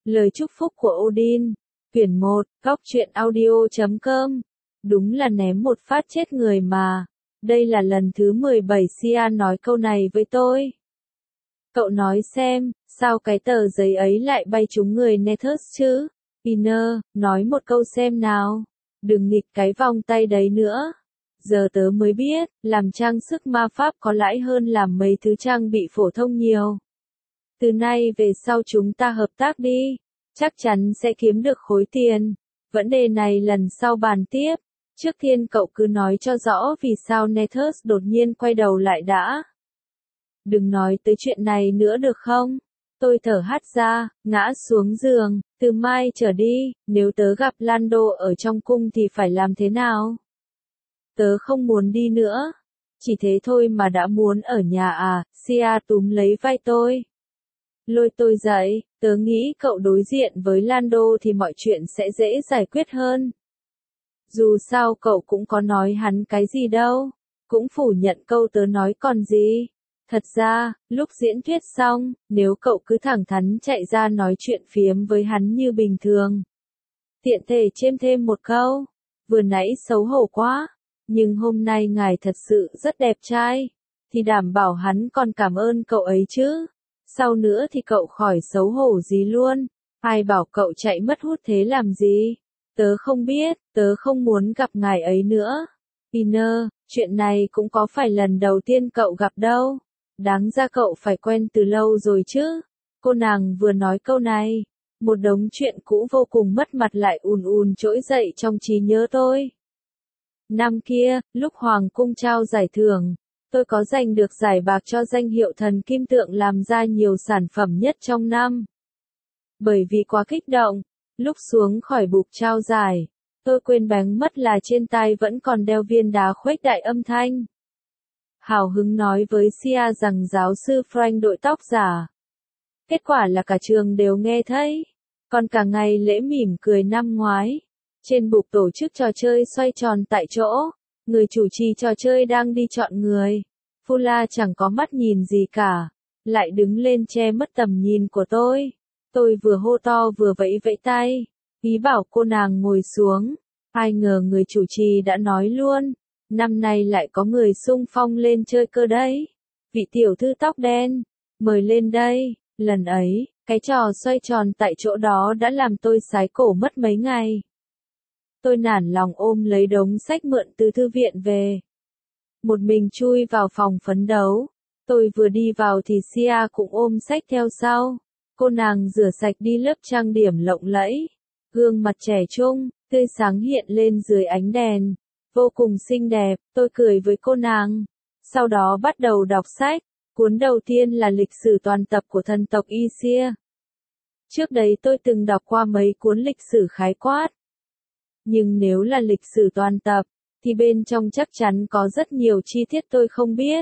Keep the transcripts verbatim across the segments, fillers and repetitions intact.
Lời chúc phúc của Odin, quyển một, góc truyện audio chấm com. Đúng là ném một phát chết người mà. Đây là lần thứ mười bảy Sia nói câu này với tôi. Cậu nói xem, sao cái tờ giấy ấy lại bay trúng người Nethus chứ? Inner, nói một câu xem nào. Đừng nghịch cái vòng tay đấy nữa. Giờ tớ mới biết, làm trang sức ma pháp có lãi hơn làm mấy thứ trang bị phổ thông nhiều. Từ nay về sau chúng ta hợp tác đi. Chắc chắn sẽ kiếm được khối tiền. Vấn đề này lần sau bàn tiếp. Trước tiên cậu cứ nói cho rõ vì sao Nethus đột nhiên quay đầu lại đã. Đừng nói tới chuyện này nữa được không? Tôi thở hắt ra, ngã xuống giường. Từ mai trở đi, nếu tớ gặp Lando ở trong cung thì phải làm thế nào? Tớ không muốn đi nữa. Chỉ thế thôi mà đã muốn ở nhà à? Sia túm lấy vai tôi. Lôi tôi dậy, tớ nghĩ cậu đối diện với Lando thì mọi chuyện sẽ dễ giải quyết hơn. Dù sao cậu cũng có nói hắn cái gì đâu, cũng phủ nhận câu tớ nói còn gì. Thật ra, lúc diễn thuyết xong, nếu cậu cứ thẳng thắn chạy ra nói chuyện phiếm với hắn như bình thường. Tiện thể chêm thêm một câu, vừa nãy xấu hổ quá, nhưng hôm nay ngài thật sự rất đẹp trai, thì đảm bảo hắn còn cảm ơn cậu ấy chứ. Sau nữa thì cậu khỏi xấu hổ gì luôn. Ai bảo cậu chạy mất hút thế làm gì? Tớ không biết, tớ không muốn gặp ngài ấy nữa. Inner, chuyện này cũng có phải lần đầu tiên cậu gặp đâu. Đáng ra cậu phải quen từ lâu rồi chứ. Cô nàng vừa nói câu này, một đống chuyện cũ vô cùng mất mặt lại ùn ùn trỗi dậy trong trí nhớ tôi. Năm kia, lúc Hoàng cung trao giải thưởng, tôi có giành được giải bạc cho danh hiệu thần kim tượng làm ra nhiều sản phẩm nhất trong năm. Bởi vì quá kích động, lúc xuống khỏi bục trao giải, tôi quên bén mất là trên tai vẫn còn đeo viên đá khuếch đại âm thanh. Hào hứng nói với Sia rằng giáo sư Frank đội tóc giả. Kết quả là cả trường đều nghe thấy. Còn cả ngày lễ mỉm cười năm ngoái, trên bục tổ chức trò chơi xoay tròn tại chỗ, người chủ trì trò chơi đang đi chọn người. Fula chẳng có mắt nhìn gì cả, lại đứng lên che mất tầm nhìn của tôi. Tôi vừa hô to vừa vẫy vẫy tay, ý bảo cô nàng ngồi xuống. Ai ngờ người chủ trì đã nói luôn, năm nay lại có người xung phong lên chơi cơ đấy. Vị tiểu thư tóc đen, mời lên đây. Lần ấy, cái trò xoay tròn tại chỗ đó đã làm tôi sái cổ mất mấy ngày. Tôi nản lòng ôm lấy đống sách mượn từ thư viện về. Một mình chui vào phòng phấn đấu. Tôi vừa đi vào thì Sia cũng ôm sách theo sau. Cô nàng rửa sạch đi lớp trang điểm lộng lẫy. Gương mặt trẻ trung, tươi sáng hiện lên dưới ánh đèn. Vô cùng xinh đẹp, tôi cười với cô nàng. Sau đó bắt đầu đọc sách. Cuốn đầu tiên là lịch sử toàn tập của thần tộc Isia. Trước đấy tôi từng đọc qua mấy cuốn lịch sử khái quát. Nhưng nếu là lịch sử toàn tập, thì bên trong chắc chắn có rất nhiều chi tiết tôi không biết.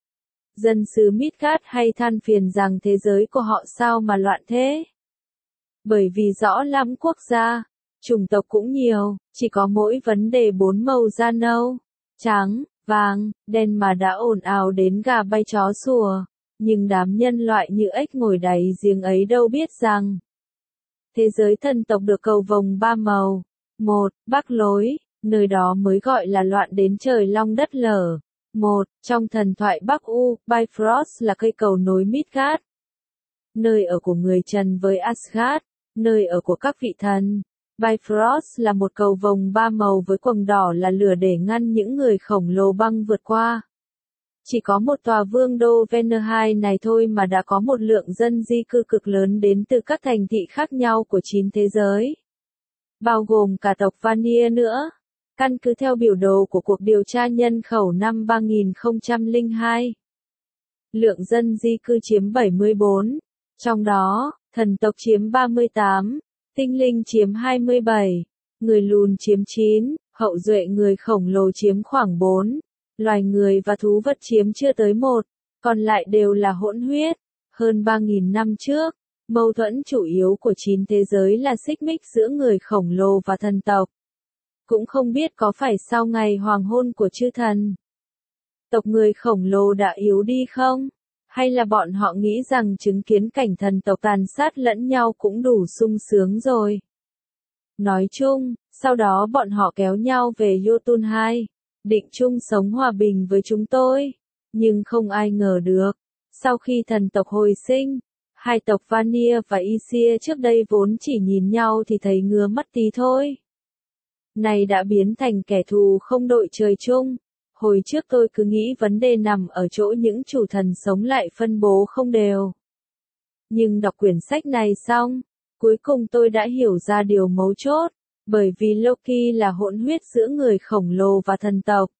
Dân xứ Midgard hay than phiền rằng thế giới của họ sao mà loạn thế. Bởi vì rõ lắm quốc gia, chủng tộc cũng nhiều, chỉ có mỗi vấn đề bốn màu da nâu, trắng, vàng, đen mà đã ồn ào đến gà bay chó sủa. Nhưng đám nhân loại như ếch ngồi đáy giếng ấy đâu biết rằng thế giới thần tộc được cầu vồng ba màu. Một, Bắc lối, nơi đó mới gọi là loạn đến trời long đất lở. Một, trong thần thoại Bắc U, Bifrost là cây cầu nối Midgard. Nơi ở của người Trần với Asgard, nơi ở của các vị thần. Bifrost là một cầu vồng ba màu với quầng đỏ là lửa để ngăn những người khổng lồ băng vượt qua. Chỉ có một tòa vương đô Venner này thôi mà đã có một lượng dân di cư cực lớn đến từ các thành thị khác nhau của chín thế giới. Bao gồm cả tộc Vanir nữa. Căn cứ theo biểu đồ của cuộc điều tra nhân khẩu năm ba nghìn không trăm lẻ hai. Lượng dân di cư chiếm bảy mươi bốn. Trong đó, thần tộc chiếm ba mươi tám, tinh linh chiếm hai mươi bảy, người lùn chiếm chín, hậu duệ người khổng lồ chiếm khoảng bốn, loài người và thú vật chiếm chưa tới một, còn lại đều là hỗn huyết. Hơn ba nghìn năm trước, mâu thuẫn chủ yếu của chín thế giới là xích mích giữa người khổng lồ và thần tộc. Cũng không biết có phải sau ngày hoàng hôn của chư thần, tộc người khổng lồ đã yếu đi không? Hay là bọn họ nghĩ rằng chứng kiến cảnh thần tộc tàn sát lẫn nhau cũng đủ sung sướng rồi. Nói chung, sau đó bọn họ kéo nhau về Jotun hai, định chung sống hòa bình với chúng tôi. Nhưng không ai ngờ được, sau khi thần tộc hồi sinh, hai tộc Vanir và Aesir trước đây vốn chỉ nhìn nhau thì thấy ngứa mắt tí thôi. Này đã biến thành kẻ thù không đội trời chung. Hồi trước tôi cứ nghĩ vấn đề nằm ở chỗ những chủ thần sống lại phân bố không đều. Nhưng đọc quyển sách này xong, cuối cùng tôi đã hiểu ra điều mấu chốt, bởi vì Loki là hỗn huyết giữa người khổng lồ và thần tộc.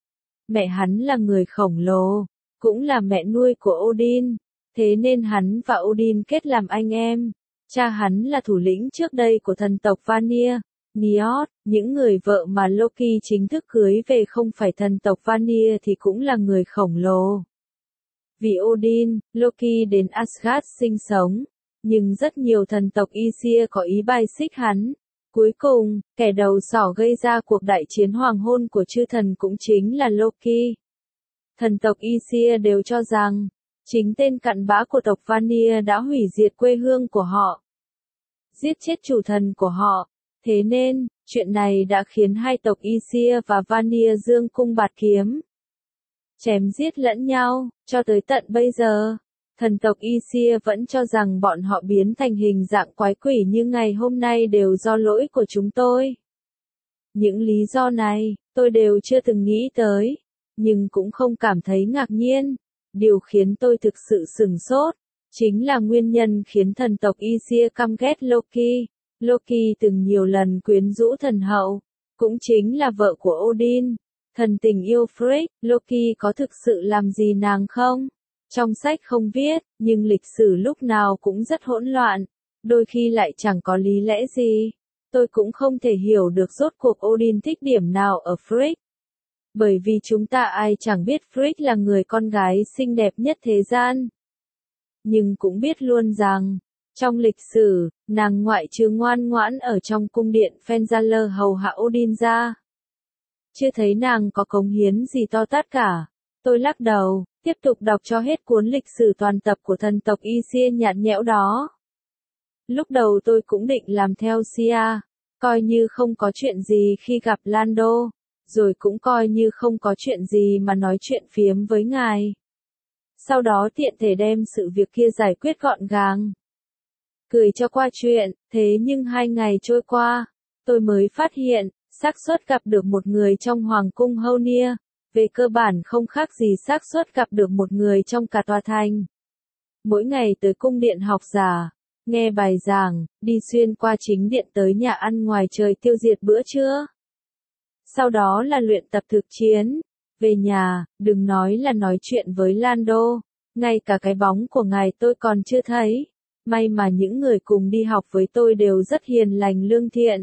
Mẹ hắn là người khổng lồ, cũng là mẹ nuôi của Odin, thế nên hắn và Odin kết làm anh em. Cha hắn là thủ lĩnh trước đây của thần tộc Vanir, Njord, những người vợ mà Loki chính thức cưới về không phải thần tộc Vanir thì cũng là người khổng lồ. Vì Odin, Loki đến Asgard sinh sống, nhưng rất nhiều thần tộc Aesir có ý bài xích hắn. Cuối cùng, kẻ đầu sỏ gây ra cuộc đại chiến hoàng hôn của chư thần cũng chính là Loki. Thần tộc Aesir đều cho rằng, chính tên cặn bã của tộc Vanir đã hủy diệt quê hương của họ, giết chết chủ thần của họ. Thế nên, chuyện này đã khiến hai tộc Aesir và Vanir dương cung bạt kiếm, chém giết lẫn nhau. Cho tới tận bây giờ, thần tộc Aesir vẫn cho rằng bọn họ biến thành hình dạng quái quỷ như ngày hôm nay đều do lỗi của chúng tôi. Những lý do này, tôi đều chưa từng nghĩ tới, nhưng cũng không cảm thấy ngạc nhiên. Điều khiến tôi thực sự sửng sốt, chính là nguyên nhân khiến thần tộc Aesir căm ghét Loki. Loki từng nhiều lần quyến rũ thần hậu, cũng chính là vợ của Odin, thần tình yêu Frigg. Loki có thực sự làm gì nàng không? Trong sách không viết, nhưng lịch sử lúc nào cũng rất hỗn loạn, đôi khi lại chẳng có lý lẽ gì. Tôi cũng không thể hiểu được rốt cuộc Odin thích điểm nào ở Frigg. Bởi vì chúng ta ai chẳng biết Frigg là người con gái xinh đẹp nhất thế gian. Nhưng cũng biết luôn rằng, trong lịch sử, nàng ngoại trừ ngoan ngoãn ở trong cung điện Fenjaler hầu hạ Odin ra, chưa thấy nàng có cống hiến gì to tát cả. Tôi lắc đầu, tiếp tục đọc cho hết cuốn lịch sử toàn tập của thần tộc Aesir nhạt nhẽo đó. Lúc đầu tôi cũng định làm theo Sia, coi như không có chuyện gì khi gặp Lando, rồi cũng coi như không có chuyện gì mà nói chuyện phiếm với ngài. Sau đó tiện thể đem sự việc kia giải quyết gọn gàng, cười cho qua chuyện. Thế nhưng hai ngày trôi qua, tôi mới phát hiện, xác suất gặp được một người trong hoàng cung Honir, về cơ bản không khác gì xác suất gặp được một người trong cả tòa thành. Mỗi ngày tới cung điện học giả, nghe bài giảng, đi xuyên qua chính điện tới nhà ăn ngoài trời tiêu diệt bữa trưa. Sau đó là luyện tập thực chiến. Về nhà, đừng nói là nói chuyện với Lando, ngay cả cái bóng của ngài tôi còn chưa thấy. May mà những người cùng đi học với tôi đều rất hiền lành lương thiện.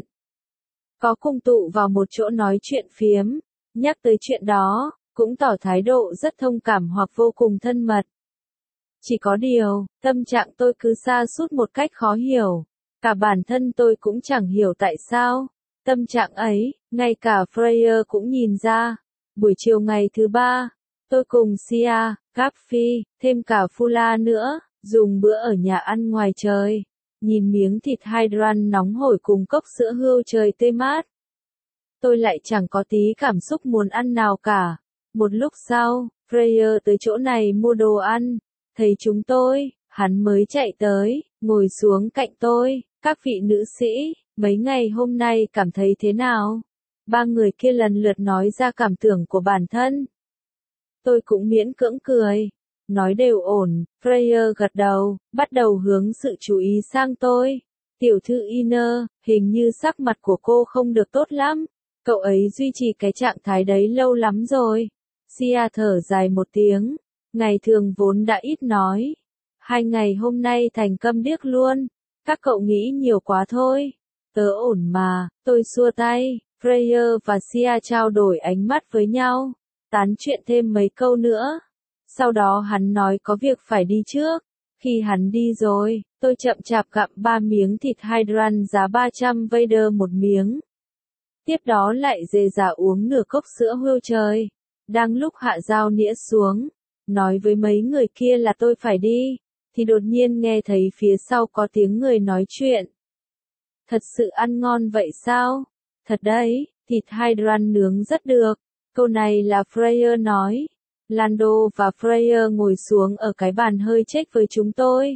Có cùng tụ vào một chỗ nói chuyện phiếm, nhắc tới chuyện đó, cũng tỏ thái độ rất thông cảm hoặc vô cùng thân mật. Chỉ có điều, tâm trạng tôi cứ sa sút một cách khó hiểu. Cả bản thân tôi cũng chẳng hiểu tại sao. Tâm trạng ấy, ngay cả Freyr cũng nhìn ra. Buổi chiều ngày thứ ba, tôi cùng Sia, Capfi, thêm cả Fula nữa, dùng bữa ở nhà ăn ngoài trời. Nhìn miếng thịt Hydran nóng hổi cùng cốc sữa hươu trời tươi mát. Tôi lại chẳng có tí cảm xúc muốn ăn nào cả. Một lúc sau, Freyr tới chỗ này mua đồ ăn. Thấy chúng tôi, hắn mới chạy tới, ngồi xuống cạnh tôi. Các vị nữ sĩ, mấy ngày hôm nay cảm thấy thế nào? Ba người kia lần lượt nói ra cảm tưởng của bản thân. Tôi cũng miễn cưỡng cười. Nói đều ổn. Freyr gật đầu, bắt đầu hướng sự chú ý sang tôi. Tiểu thư Iner, hình như sắc mặt của cô không được tốt lắm. Cậu ấy duy trì cái trạng thái đấy lâu lắm rồi. Sia thở dài một tiếng. Ngày thường vốn đã ít nói. Hai ngày hôm nay thành câm điếc luôn. Các cậu nghĩ nhiều quá thôi. Tớ ổn mà, tôi xua tay. Freyr và Sia trao đổi ánh mắt với nhau. Tán chuyện thêm mấy câu nữa. Sau đó hắn nói có việc phải đi trước. Khi hắn đi rồi, tôi chậm chạp gặm ba miếng thịt Hydran giá ba trăm Vader một miếng. Tiếp đó lại dề dả uống nửa cốc sữa hươu trời. Đang lúc hạ dao nĩa xuống, nói với mấy người kia là tôi phải đi, thì đột nhiên nghe thấy phía sau có tiếng người nói chuyện. Thật sự ăn ngon vậy sao? Thật đấy, thịt hydrant nướng rất được. Câu này là Freya nói. Lando và Freya ngồi xuống ở cái bàn hơi chếch với chúng tôi.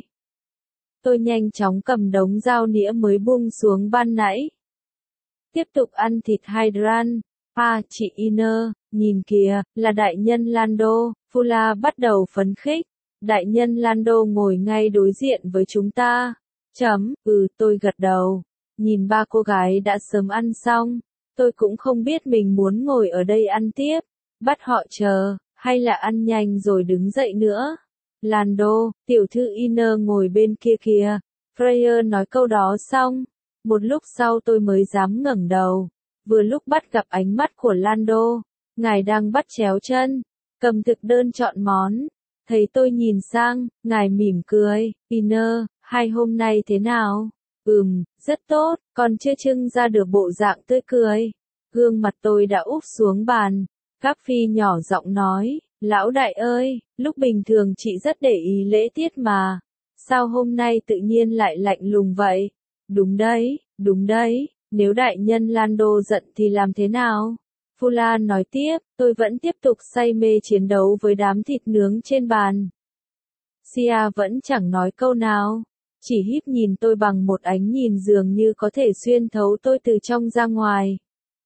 Tôi nhanh chóng cầm đống dao nĩa mới buông xuống ban nãy. Tiếp tục ăn thịt hydrant. À, chị Iner, nhìn kìa, là đại nhân Lando. Fula bắt đầu phấn khích. Đại nhân Lando ngồi ngay đối diện với chúng ta. Chấm, ừ, tôi gật đầu. Nhìn ba cô gái đã sớm ăn xong. Tôi cũng không biết mình muốn ngồi ở đây ăn tiếp, bắt họ chờ, hay là ăn nhanh rồi đứng dậy nữa. Lando, tiểu thư Iner ngồi bên kia kìa. Freya nói câu đó xong. Một lúc sau tôi mới dám ngẩng đầu. Vừa lúc bắt gặp ánh mắt của Lando. Ngài đang bắt chéo chân, cầm thực đơn chọn món. Thấy tôi nhìn sang, ngài mỉm cười. Iner, hai hôm nay thế nào? Ừm, rất tốt, còn chưa trưng ra được bộ dạng tươi cười. Gương mặt tôi đã úp xuống bàn. Các phi nhỏ giọng nói, lão đại ơi, lúc bình thường chị rất để ý lễ tiết mà. Sao hôm nay tự nhiên lại lạnh lùng vậy? Đúng đấy, đúng đấy, nếu đại nhân Lando giận thì làm thế nào? Fula nói tiếp, tôi vẫn tiếp tục say mê chiến đấu với đám thịt nướng trên bàn. Sia vẫn chẳng nói câu nào. Chỉ híp nhìn tôi bằng một ánh nhìn dường như có thể xuyên thấu tôi từ trong ra ngoài.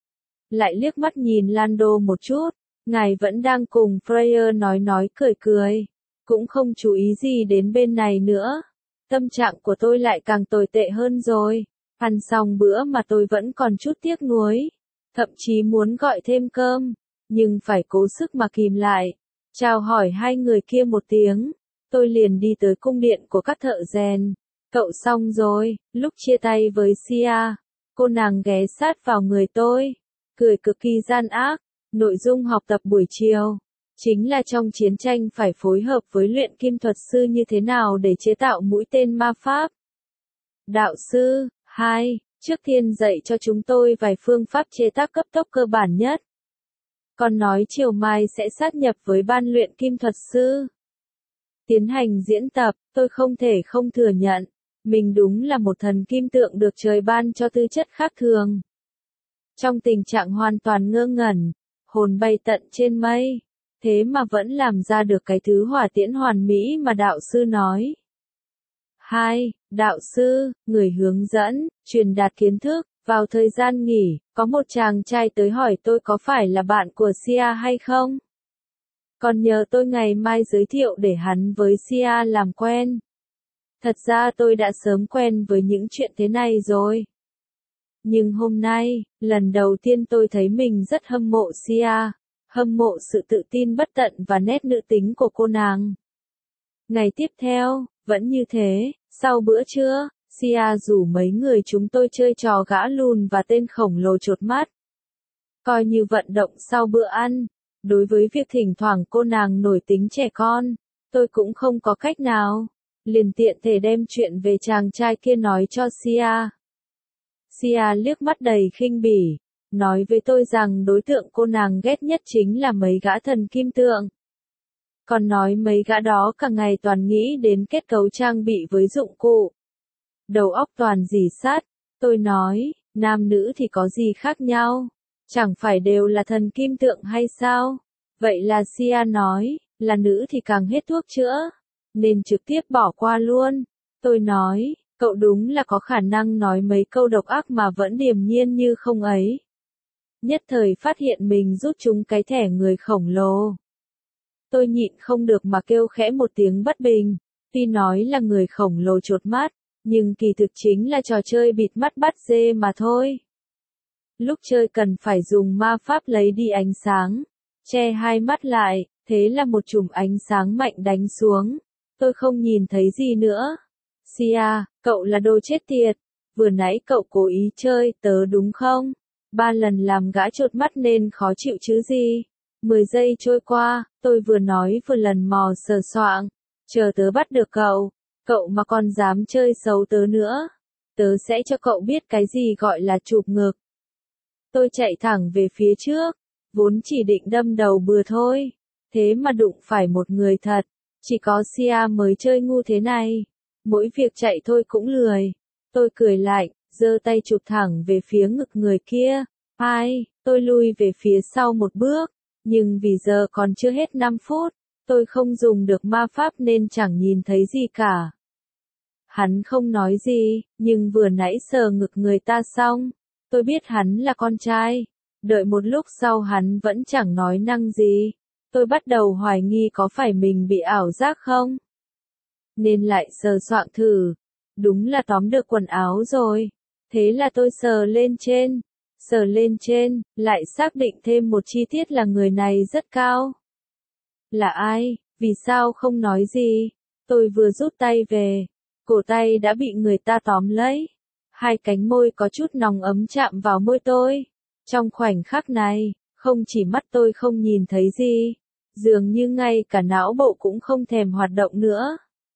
Lại liếc mắt nhìn Lando một chút, ngài vẫn đang cùng Freya nói nói cười cười, cũng không chú ý gì đến bên này nữa. Tâm trạng của tôi lại càng tồi tệ hơn rồi, ăn xong bữa mà tôi vẫn còn chút tiếc nuối, thậm chí muốn gọi thêm cơm, nhưng phải cố sức mà kìm lại. Chào hỏi hai người kia một tiếng, tôi liền đi tới cung điện của các thợ rèn. Cậu xong rồi, lúc chia tay với Sia, cô nàng ghé sát vào người tôi, cười cực kỳ gian ác. Nội dung học tập buổi chiều chính là trong chiến tranh phải phối hợp với luyện kim thuật sư như thế nào để chế tạo mũi tên ma pháp. Đạo sư, hai, trước tiên dạy cho chúng tôi vài phương pháp chế tác cấp tốc cơ bản nhất. Còn nói chiều mai sẽ sát nhập với ban luyện kim thuật sư. Tiến hành diễn tập, tôi không thể không thừa nhận. Mình đúng là một thần kim tượng được trời ban cho tư chất khác thường. Trong tình trạng hoàn toàn ngơ ngẩn, hồn bay tận trên mây, thế mà vẫn làm ra được cái thứ hỏa tiễn hoàn mỹ mà đạo sư nói. Hai, đạo sư, người hướng dẫn, truyền đạt kiến thức. Vào thời gian nghỉ, có một chàng trai tới hỏi tôi có phải là bạn của Sia hay không? Còn nhờ tôi ngày mai giới thiệu để hắn với Sia làm quen. Thật ra tôi đã sớm quen với những chuyện thế này rồi. Nhưng hôm nay, lần đầu tiên tôi thấy mình rất hâm mộ Sia, hâm mộ sự tự tin bất tận và nét nữ tính của cô nàng. Ngày tiếp theo, vẫn như thế, sau bữa trưa, Sia rủ mấy người chúng tôi chơi trò gã lùn và tên khổng lồ chột mắt. Coi như vận động sau bữa ăn, đối với việc thỉnh thoảng cô nàng nổi tính trẻ con, tôi cũng không có cách nào. Liền tiện thể đem chuyện về chàng trai kia nói cho Sia. Sia liếc mắt đầy khinh bỉ, nói với tôi rằng đối tượng cô nàng ghét nhất chính là mấy gã thần kim tượng. Còn nói mấy gã đó cả ngày toàn nghĩ đến kết cấu trang bị với dụng cụ. Đầu óc toàn rỉ sắt. Tôi nói, nam nữ thì có gì khác nhau? Chẳng phải đều là thần kim tượng hay sao? Vậy là Sia nói, là nữ thì càng hết thuốc chữa, nên trực tiếp bỏ qua luôn. Tôi nói, cậu đúng là có khả năng nói mấy câu độc ác mà vẫn điềm nhiên như không ấy. Nhất thời phát hiện mình rút chúng cái thẻ người khổng lồ. Tôi nhịn không được mà kêu khẽ một tiếng bất bình, tuy nói là người khổng lồ chột mắt, nhưng kỳ thực chính là trò chơi bịt mắt bắt dê mà thôi. Lúc chơi cần phải dùng ma pháp lấy đi ánh sáng, che hai mắt lại, thế là một chùm ánh sáng mạnh đánh xuống. Tôi không nhìn thấy gì nữa. Sia, cậu là đồ chết tiệt. Vừa nãy cậu cố ý chơi tớ đúng không? Ba lần làm gã chột mắt nên khó chịu chứ gì. Mười giây trôi qua, tôi vừa nói vừa lần mò sờ soạng. Chờ tớ bắt được cậu. Cậu mà còn dám chơi xấu tớ nữa. Tớ sẽ cho cậu biết cái gì gọi là chụp ngực. Tôi chạy thẳng về phía trước. Vốn chỉ định đâm đầu bừa thôi. Thế mà đụng phải một người thật, chỉ có Sia mới chơi ngu thế này. Mỗi việc chạy thôi cũng lười. Tôi cười lạnh, giơ tay chụp thẳng về phía ngực người kia. Ai, tôi lui về phía sau một bước, nhưng vì giờ còn chưa hết năm phút, tôi không dùng được ma pháp nên chẳng nhìn thấy gì cả. Hắn không nói gì, nhưng vừa nãy sờ ngực người ta xong, tôi biết hắn là con trai. Đợi một lúc sau hắn vẫn chẳng nói năng gì. Tôi bắt đầu hoài nghi có phải mình bị ảo giác không? Nên lại sờ soạng thử. Đúng là tóm được quần áo rồi. Thế là tôi sờ lên trên. Sờ lên trên, lại xác định thêm một chi tiết là người này rất cao. Là ai? Vì sao không nói gì? Tôi vừa rút tay về. Cổ tay đã bị người ta tóm lấy. Hai cánh môi có chút nóng ấm chạm vào môi tôi. Trong khoảnh khắc này, không chỉ mắt tôi không nhìn thấy gì, dường như ngay cả não bộ cũng không thèm hoạt động nữa.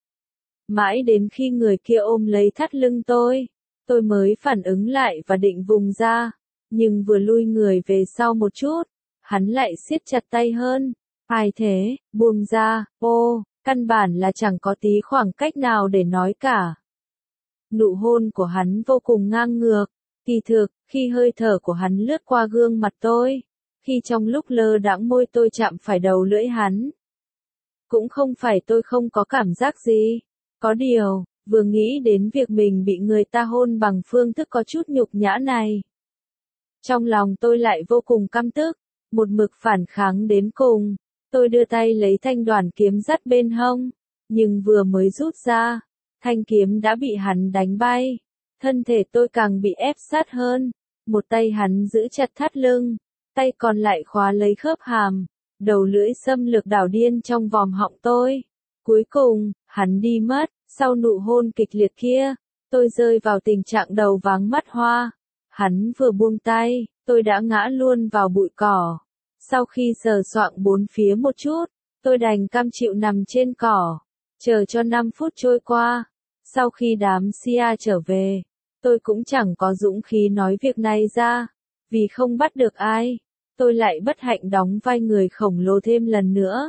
Mãi đến khi người kia ôm lấy thắt lưng tôi, tôi mới phản ứng lại và định vùng ra, nhưng vừa lui người về sau một chút, hắn lại siết chặt tay hơn. Ai thế, buông ra, ô, căn bản là chẳng có tí khoảng cách nào để nói cả. Nụ hôn của hắn vô cùng ngang ngược. Kỳ thực, khi hơi thở của hắn lướt qua gương mặt tôi, khi trong lúc lơ đãng môi tôi chạm phải đầu lưỡi hắn. Cũng không phải tôi không có cảm giác gì. Có điều, vừa nghĩ đến việc mình bị người ta hôn bằng phương thức có chút nhục nhã này. Trong lòng tôi lại vô cùng căm tức, một mực phản kháng đến cùng. Tôi đưa tay lấy thanh đoản kiếm dắt bên hông, nhưng vừa mới rút ra, thanh kiếm đã bị hắn đánh bay. Thân thể tôi càng bị ép sát hơn, một tay hắn giữ chặt thắt lưng, tay còn lại khóa lấy khớp hàm, đầu lưỡi xâm lược đảo điên trong vòm họng tôi. Cuối cùng, hắn đi mất, sau nụ hôn kịch liệt kia, tôi rơi vào tình trạng đầu váng mắt hoa. Hắn vừa buông tay, tôi đã ngã luôn vào bụi cỏ. Sau khi sờ soạng bốn phía một chút, tôi đành cam chịu nằm trên cỏ, chờ cho năm phút trôi qua. Sau khi đám Sia trở về, tôi cũng chẳng có dũng khí nói việc này ra, vì không bắt được ai, tôi lại bất hạnh đóng vai người khổng lồ thêm lần nữa.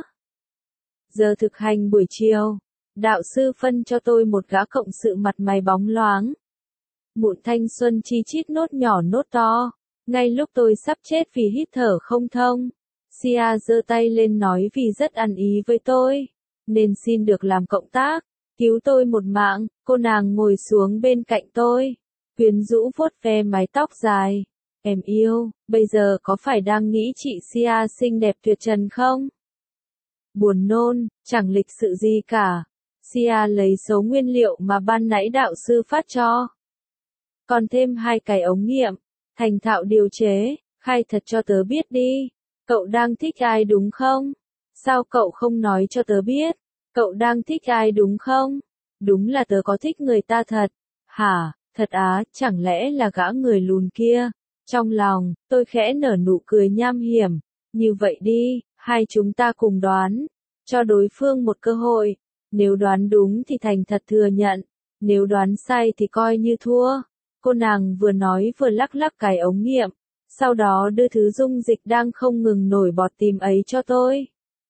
Giờ thực hành buổi chiều, đạo sư phân cho tôi một gã cộng sự mặt mày bóng loáng. Mụn thanh xuân chi chít nốt nhỏ nốt to, ngay lúc tôi sắp chết vì hít thở không thông. Sia giơ tay lên nói vì rất ăn ý với tôi, nên xin được làm cộng tác. Cứu tôi một mạng, cô nàng ngồi xuống bên cạnh tôi, quyến rũ vuốt ve mái tóc dài. Em yêu, bây giờ có phải đang nghĩ chị Sia xinh đẹp tuyệt trần không? Buồn nôn, chẳng lịch sự gì cả. Sia lấy số nguyên liệu mà ban nãy đạo sư phát cho. Còn thêm hai cái ống nghiệm, thành thạo điều chế, khai thật cho tớ biết đi. Cậu đang thích ai đúng không? Sao cậu không nói cho tớ biết? Cậu đang thích ai đúng không? Đúng là tớ có thích người ta thật. Hả, thật á, chẳng lẽ là gã người lùn kia? Trong lòng, tôi khẽ nở nụ cười nham hiểm. Như vậy đi, hai chúng ta cùng đoán. Cho đối phương một cơ hội. Nếu đoán đúng thì thành thật thừa nhận. Nếu đoán sai thì coi như thua. Cô nàng vừa nói vừa lắc lắc cái ống nghiệm. Sau đó đưa thứ dung dịch đang không ngừng nổi bọt tím ấy cho tôi.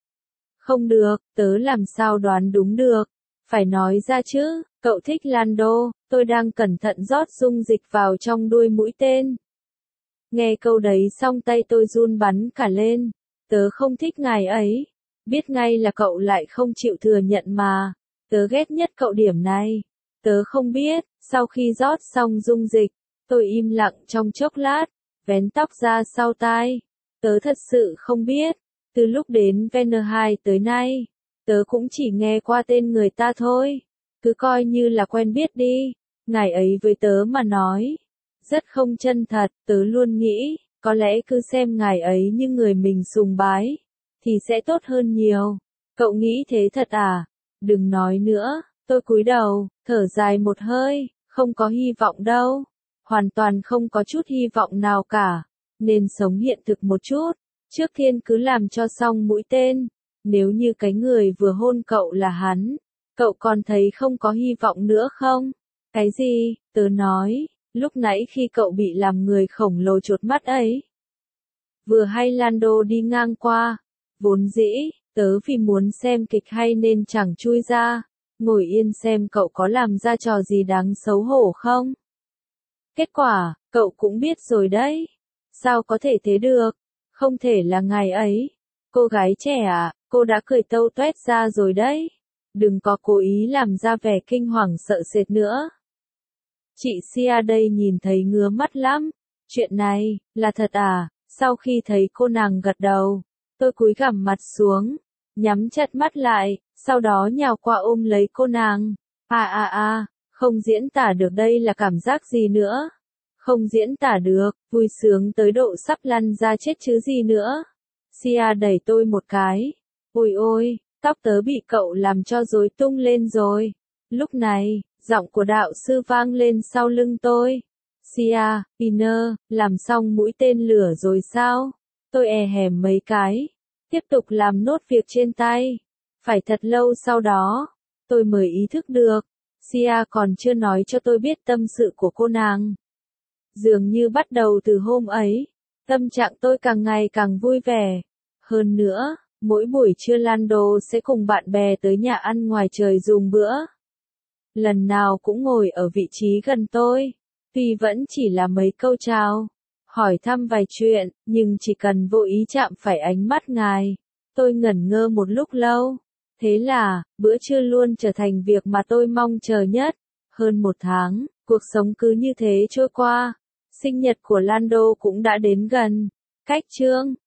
Không được, tớ làm sao đoán đúng được. Phải nói ra chứ, cậu thích Lando, tôi đang cẩn thận rót dung dịch vào trong đuôi mũi tên. Nghe câu đấy xong tay tôi run bắn cả lên. Tớ không thích ngài ấy. Biết ngay là cậu lại không chịu thừa nhận mà. Tớ ghét nhất cậu điểm này. Tớ không biết, sau khi rót xong dung dịch, tôi im lặng trong chốc lát, vén tóc ra sau tai. Tớ thật sự không biết. Từ lúc đến Venner hai tới nay, tớ cũng chỉ nghe qua tên người ta thôi. Cứ coi như là quen biết đi. Ngài ấy với tớ mà nói rất không chân thật. Tớ luôn nghĩ, có lẽ cứ xem ngài ấy như người mình sùng bái, thì sẽ tốt hơn nhiều. Cậu nghĩ thế thật à? Đừng nói nữa. Tôi cúi đầu, thở dài một hơi. Không có hy vọng đâu. Hoàn toàn không có chút hy vọng nào cả. Nên sống hiện thực một chút. Trước tiên cứ làm cho xong mũi tên. Nếu như cái người vừa hôn cậu là hắn, cậu còn thấy không có hy vọng nữa không? Cái gì? Tớ nói, lúc nãy khi cậu bị làm người khổng lồ chột mắt ấy. Vừa hay Lando đi ngang qua. Vốn dĩ, Tớ vì muốn xem kịch hay nên chẳng chui ra, ngồi yên xem cậu có làm ra trò gì đáng xấu hổ không. Kết quả, cậu cũng biết rồi đấy. Sao có thể thế được? Không thể là ngày ấy. Cô gái trẻ à, cô đã cười tâu toét ra rồi đấy. Đừng có cố ý làm ra vẻ kinh hoàng sợ sệt nữa. Chị Sia đây nhìn thấy ngứa mắt lắm. Chuyện này, là thật à? Sau khi thấy cô nàng gật đầu, tôi cúi gằm mặt xuống, nhắm chặt mắt lại, sau đó nhào qua ôm lấy cô nàng. À à à, không diễn tả được đây là cảm giác gì nữa. Không diễn tả được, vui sướng tới độ sắp lăn ra chết chứ gì nữa. Sia đẩy tôi một cái. Ôi ôi, tóc tớ bị cậu làm cho rối tung lên rồi. Lúc này, giọng của đạo sư vang lên sau lưng tôi. Sia, Inner, làm xong mũi tên lửa rồi sao? Tôi e hèm mấy cái. Tiếp tục làm nốt việc trên tay. Phải thật lâu sau đó, tôi mới ý thức được. Sia còn chưa nói cho tôi biết tâm sự của cô nàng. Dường như bắt đầu từ hôm ấy, tâm trạng tôi càng ngày càng vui vẻ. Hơn nữa, mỗi buổi trưa Lando sẽ cùng bạn bè tới nhà ăn ngoài trời dùng bữa. Lần nào cũng ngồi ở vị trí gần tôi. Tuy vẫn chỉ là mấy câu chào, hỏi thăm vài chuyện, nhưng chỉ cần vô ý chạm phải ánh mắt ngài, tôi ngẩn ngơ một lúc lâu. Thế là, bữa trưa luôn trở thành việc mà tôi mong chờ nhất. Hơn một tháng, cuộc sống cứ như thế trôi qua. Sinh nhật của Lando cũng đã đến gần. Cách chương